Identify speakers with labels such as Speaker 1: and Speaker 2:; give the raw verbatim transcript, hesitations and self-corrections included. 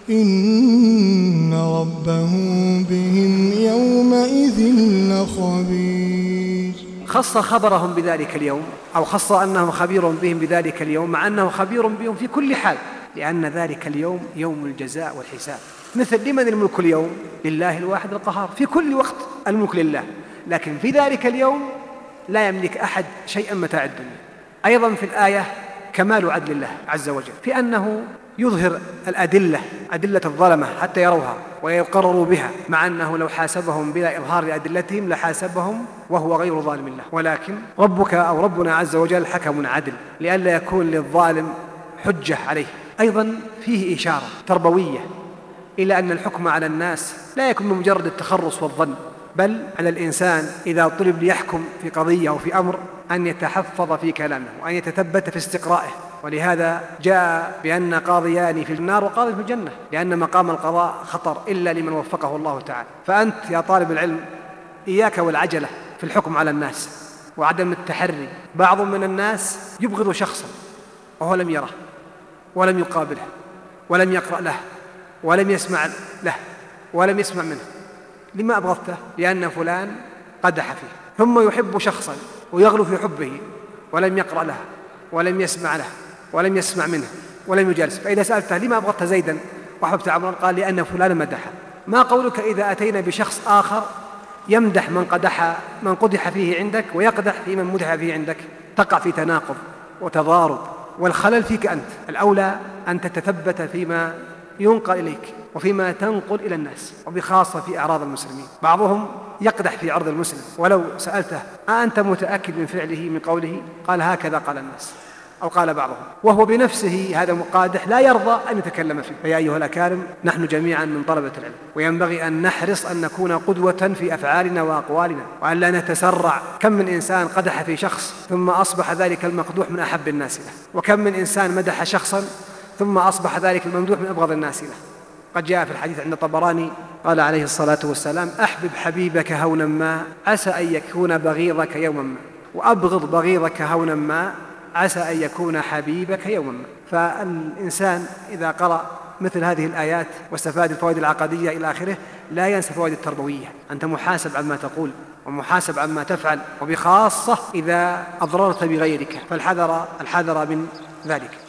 Speaker 1: إن ربهم بهم يومئذ لخبير.
Speaker 2: خص خبرهم بذلك اليوم، أو خص أنه خبير بهم بذلك اليوم، مع أنه خبير بهم في كل حال، لأن ذلك اليوم يوم الجزاء والحساب. مثل لمن الملك اليوم؟ لله الواحد القهار، في كل وقت الملك لله، لكن في ذلك اليوم لا يملك أحد شيئا متاع الدنيا. أيضا في الآية كمال عدل الله عز وجل في أنه يظهر الأدلة، أدلة الظلمة حتى يروها ويقرروا بها، مع أنه لو حاسبهم بلا إظهار أدلتهم لحاسبهم وهو غير ظالم الله، ولكن ربك أو ربنا عز وجل حكم عدل لئلا يكون للظالم حجة عليه. أيضا فيه إشارة تربوية إلى أن الحكم على الناس لا يكون بمجرد التخرص والظن، بل على الإنسان إذا طلب ليحكم في قضية أو في أمر أن يتحفظ في كلامه وأن يتثبت في استقرائه. ولهذا جاء بأن قاضيان في النار وقاضي في الجنة، لأن مقام القضاء خطر إلا لمن وفقه الله تعالى. فأنت يا طالب العلم إياك والعجلة في الحكم على الناس وعدم التحري. بعض من الناس يبغض شخصا وهو لم يره ولم يقابله ولم يقرأ له ولم يسمع له ولم يسمع منه. لما أبغضته؟ لأن فلان قدح فيه. ثم يحب شخصا ويغلو في حبه ولم يقرأ له ولم يسمع له ولم يسمع منه ولم يجالس. فإذا سألته لما أبغضت زيدا وحببت عمرا؟ قال لأن فلان مدحه. ما قولك إذا أتينا بشخص آخر يمدح من قدح من قدح فيه عندك ويقدح في من مدح فيه عندك؟ تقع في تناقض وتضارب، والخلل فيك أنت. الأولى أن تتثبت فيما ينقل إليك وفيما تنقل إلى الناس، وبخاصة في أعراض المسلمين. بعضهم يقدح في عرض المسلم، ولو سألته أأنت متأكد من فعله من قوله؟ قال هكذا قال الناس أو قال بعضهم، وهو بنفسه هذا مقادح لا يرضى أن يتكلم فيه. فيا أيها الأكارم، نحن جميعا من طلبة العلم، وينبغي أن نحرص أن نكون قدوة في أفعالنا وأقوالنا، وأن لا نتسرع. كم من إنسان قدح في شخص ثم أصبح ذلك المقدوح من أحب الناس له، وكم من إنسان مدح شخصا ثم أصبح ذلك الممدوح من أبغض الناس له. قد جاء في الحديث عند الطبراني قال عليه الصلاة والسلام: أحبب حبيبك هونا ما عسى أن يكون بغيضك يوما ما، وأبغض بغيضك هونا ما عسى أن يكون حبيبك يوما ما. فالإنسان إذا قرأ مثل هذه الآيات واستفاد الفوائد العقدية إلى آخره لا ينسى الفوائد التربوية. أنت محاسب عما تقول ومحاسب عما تفعل، وبخاصة إذا أضررت بغيرك، فالحذر الحذر من ذلك.